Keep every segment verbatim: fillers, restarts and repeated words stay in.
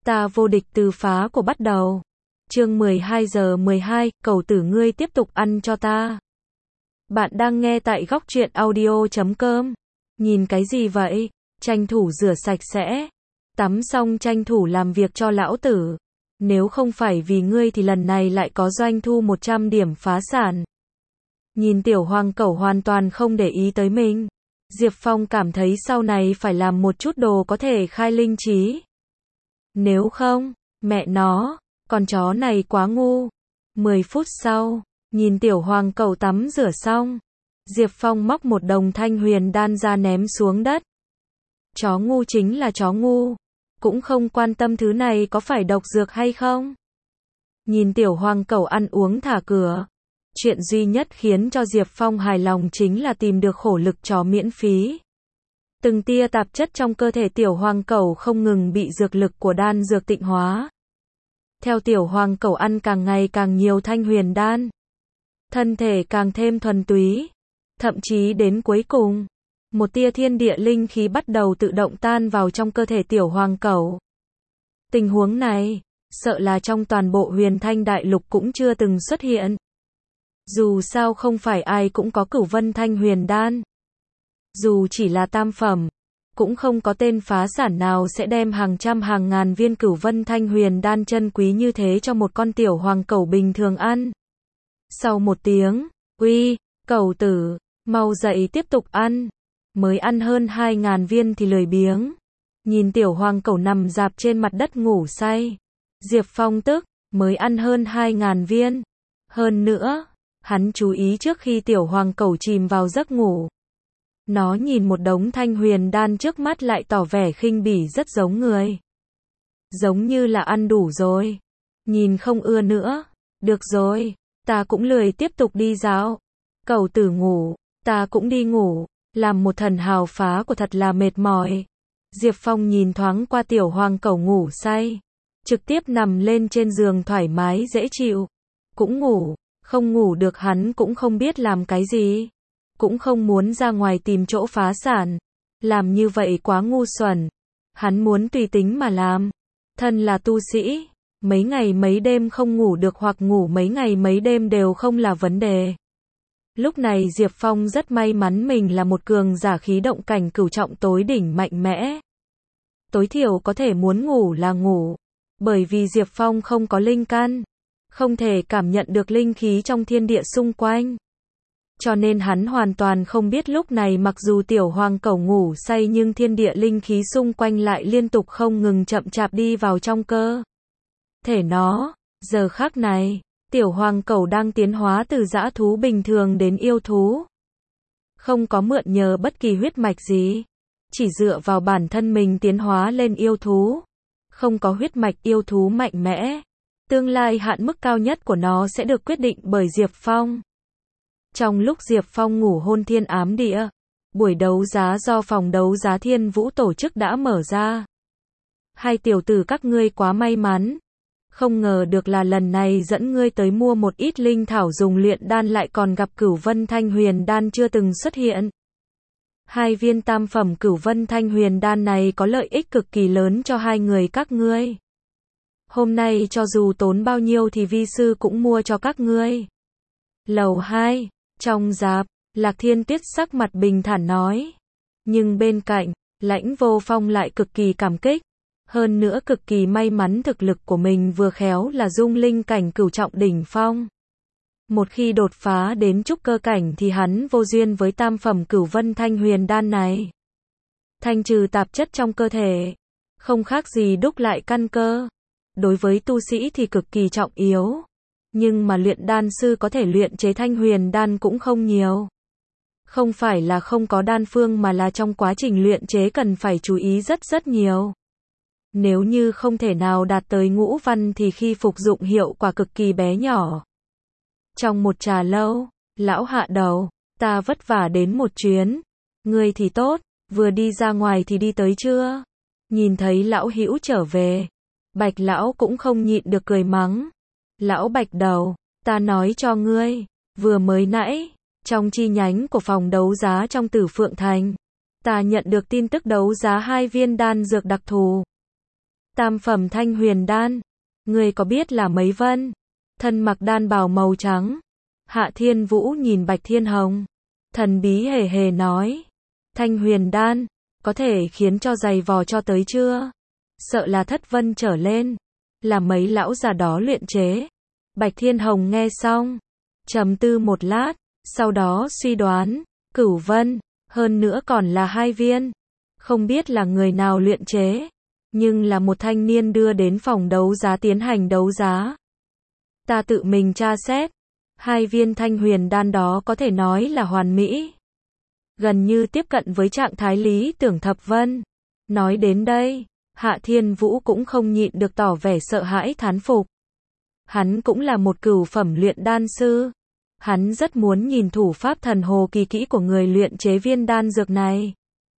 Ta vô địch từ phá của bắt đầu. Chương mười hai giờ mười hai, cầu tử ngươi tiếp tục ăn cho ta. Bạn đang nghe tại góc truyện audio chấm com. Nhìn cái gì vậy? Tranh thủ rửa sạch sẽ. Tắm xong tranh thủ làm việc cho lão tử. Nếu không phải vì ngươi thì lần này lại có doanh thu một trăm điểm phá sản. Nhìn tiểu hoàng cẩu hoàn toàn không để ý tới mình. Diệp Phong cảm thấy sau này phải làm một chút đồ có thể khai linh trí. Nếu không, mẹ nó, con chó này quá ngu. mười phút sau, nhìn tiểu hoàng cẩu tắm rửa xong, Diệp Phong móc một đồng thanh huyền đan ra ném xuống đất. Chó ngu chính là chó ngu, cũng không quan tâm thứ này có phải độc dược hay không. Nhìn tiểu hoàng cẩu ăn uống thả cửa, chuyện duy nhất khiến cho Diệp Phong hài lòng chính là tìm được khổ lực chó miễn phí. Từng tia tạp chất trong cơ thể tiểu hoàng cẩu không ngừng bị dược lực của đan dược tịnh hóa. Theo tiểu hoàng cẩu ăn càng ngày càng nhiều thanh huyền đan, thân thể càng thêm thuần túy, thậm chí đến cuối cùng, một tia thiên địa linh khí bắt đầu tự động tan vào trong cơ thể tiểu hoàng cẩu. Tình huống này, sợ là trong toàn bộ huyền thanh đại lục cũng chưa từng xuất hiện. Dù sao không phải ai cũng có cửu vân thanh huyền đan. Dù chỉ là tam phẩm, cũng không có tên phá sản nào sẽ đem hàng trăm hàng ngàn viên cửu vân thanh huyền đan chân quý như thế cho một con tiểu hoàng cẩu bình thường ăn. Sau một tiếng, uy, cẩu tử, mau dậy tiếp tục ăn. Mới ăn hơn hai ngàn viên thì lười biếng. Nhìn tiểu hoàng cẩu nằm rạp trên mặt đất ngủ say. Diệp Phong tức, mới ăn hơn hai ngàn viên. Hơn nữa, hắn chú ý trước khi tiểu hoàng cẩu chìm vào giấc ngủ. Nó nhìn một đống thanh huyền đan trước mắt lại tỏ vẻ khinh bỉ rất giống người. Giống như là ăn đủ rồi. Nhìn không ưa nữa. Được rồi, ta cũng lười tiếp tục đi dạo. Cẩu tử ngủ, ta cũng đi ngủ. Làm một thần hào phá của thật là mệt mỏi. Diệp Phong nhìn thoáng qua tiểu hoàng cẩu ngủ say. Trực tiếp nằm lên trên giường thoải mái dễ chịu. Cũng ngủ, không ngủ được hắn cũng không biết làm cái gì. Cũng không muốn ra ngoài tìm chỗ phá sản. Làm như vậy quá ngu xuẩn. Hắn muốn tùy tính mà làm. Thân là tu sĩ, mấy ngày mấy đêm không ngủ được hoặc ngủ mấy ngày mấy đêm đều không là vấn đề. Lúc này Diệp Phong rất may mắn mình là một cường giả khí động cảnh cửu trọng tối đỉnh mạnh mẽ. Tối thiểu có thể muốn ngủ là ngủ. Bởi vì Diệp Phong không có linh căn, không thể cảm nhận được linh khí trong thiên địa xung quanh. Cho nên hắn hoàn toàn không biết lúc này mặc dù tiểu hoàng cẩu ngủ say nhưng thiên địa linh khí xung quanh lại liên tục không ngừng chậm chạp đi vào trong cơ thể nó. Giờ khắc này, tiểu hoàng cẩu đang tiến hóa từ dã thú bình thường đến yêu thú. Không có mượn nhờ bất kỳ huyết mạch gì. Chỉ dựa vào bản thân mình tiến hóa lên yêu thú. Không có huyết mạch yêu thú mạnh mẽ. Tương lai hạn mức cao nhất của nó sẽ được quyết định bởi Diệp Phong. Trong lúc Diệp Phong ngủ hôn thiên ám địa, buổi đấu giá do phòng đấu giá Thiên Vũ tổ chức đã mở ra. Hai tiểu tử các ngươi quá may mắn. Không ngờ được là lần này dẫn ngươi tới mua một ít linh thảo dùng luyện đan lại còn gặp cửu vân thanh huyền đan chưa từng xuất hiện. Hai viên tam phẩm cửu vân thanh huyền đan này có lợi ích cực kỳ lớn cho hai người các ngươi. Hôm nay cho dù tốn bao nhiêu thì vi sư cũng mua cho các ngươi. Lầu hai, trong dạp, Lạc Thiên Tuyết sắc mặt bình thản nói. Nhưng bên cạnh, Lãnh Vô Phong lại cực kỳ cảm kích. Hơn nữa cực kỳ may mắn thực lực của mình vừa khéo là dung linh cảnh cửu trọng đỉnh phong. Một khi đột phá đến trúc cơ cảnh thì hắn vô duyên với tam phẩm cửu vân thanh huyền đan này. Thanh trừ tạp chất trong cơ thể, không khác gì đúc lại căn cơ. Đối với tu sĩ thì cực kỳ trọng yếu. Nhưng mà luyện đan sư có thể luyện chế thanh huyền đan cũng không nhiều. Không phải là không có đan phương mà là trong quá trình luyện chế cần phải chú ý rất rất nhiều. Nếu như không thể nào đạt tới ngũ văn thì khi phục dụng hiệu quả cực kỳ bé nhỏ. Trong một trà lâu, lão hạ đầu, ta vất vả đến một chuyến. Ngươi thì tốt, vừa đi ra ngoài thì đi tới chưa? Nhìn thấy lão hữu trở về, Bạch lão cũng không nhịn được cười mắng. Lão Bạch đầu, ta nói cho ngươi, vừa mới nãy, trong chi nhánh của phòng đấu giá trong Tử Phượng Thành, ta nhận được tin tức đấu giá hai viên đan dược đặc thù. Tam phẩm thanh huyền đan. Ngươi có biết là mấy vân? Thân mặc đan bào màu trắng. Hạ Thiên Vũ nhìn Bạch Thiên Hồng. Thần bí hề hề nói. Thanh huyền đan. Có thể khiến cho dày vò cho tới chưa? Sợ là thất vân trở lên. Là mấy lão già đó luyện chế. Bạch Thiên Hồng nghe xong. Trầm tư một lát. Sau đó suy đoán. Cửu vân. Hơn nữa còn là hai viên. Không biết là người nào luyện chế. Nhưng là một thanh niên đưa đến phòng đấu giá tiến hành đấu giá. Ta tự mình tra xét. Hai viên thanh huyền đan đó có thể nói là hoàn mỹ. Gần như tiếp cận với trạng thái lý tưởng thập vân. Nói đến đây, Hạ Thiên Vũ cũng không nhịn được tỏ vẻ sợ hãi thán phục. Hắn cũng là một cửu phẩm luyện đan sư. Hắn rất muốn nhìn thủ pháp thần hồ kỳ kỹ của người luyện chế viên đan dược này.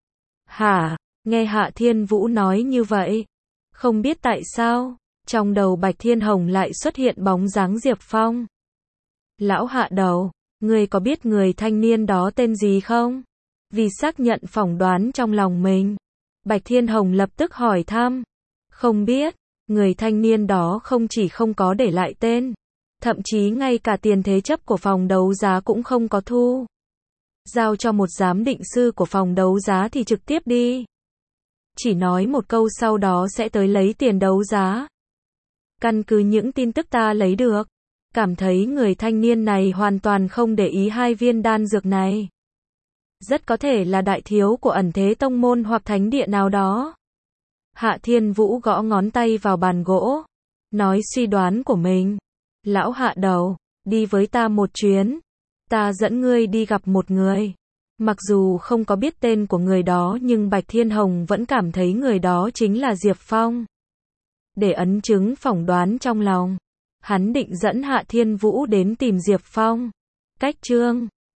Hả? Nghe Hạ Thiên Vũ nói như vậy. Không biết tại sao, trong đầu Bạch Thiên Hồng lại xuất hiện bóng dáng Diệp Phong. Lão Hạ đầu, ngươi có biết người thanh niên đó tên gì không? Vì xác nhận phỏng đoán trong lòng mình, Bạch Thiên Hồng lập tức hỏi thăm. Không biết, người thanh niên đó không chỉ không có để lại tên, thậm chí ngay cả tiền thế chấp của phòng đấu giá cũng không có thu. Giao cho một giám định sư của phòng đấu giá thì trực tiếp đi. Chỉ nói một câu sau đó sẽ tới lấy tiền đấu giá. Căn cứ những tin tức ta lấy được, cảm thấy người thanh niên này hoàn toàn không để ý hai viên đan dược này. Rất có thể là đại thiếu của ẩn thế tông môn hoặc thánh địa nào đó. Hạ Thiên Vũ gõ ngón tay vào bàn gỗ, nói suy đoán của mình. Lão Hạ đầu, đi với ta một chuyến. Ta dẫn ngươi đi gặp một người. Mặc dù không có biết tên của người đó nhưng Bạch Thiên Hồng vẫn cảm thấy người đó chính là Diệp Phong. Để ấn chứng phỏng đoán trong lòng, hắn định dẫn Hạ Thiên Vũ đến tìm Diệp Phong. Cách chương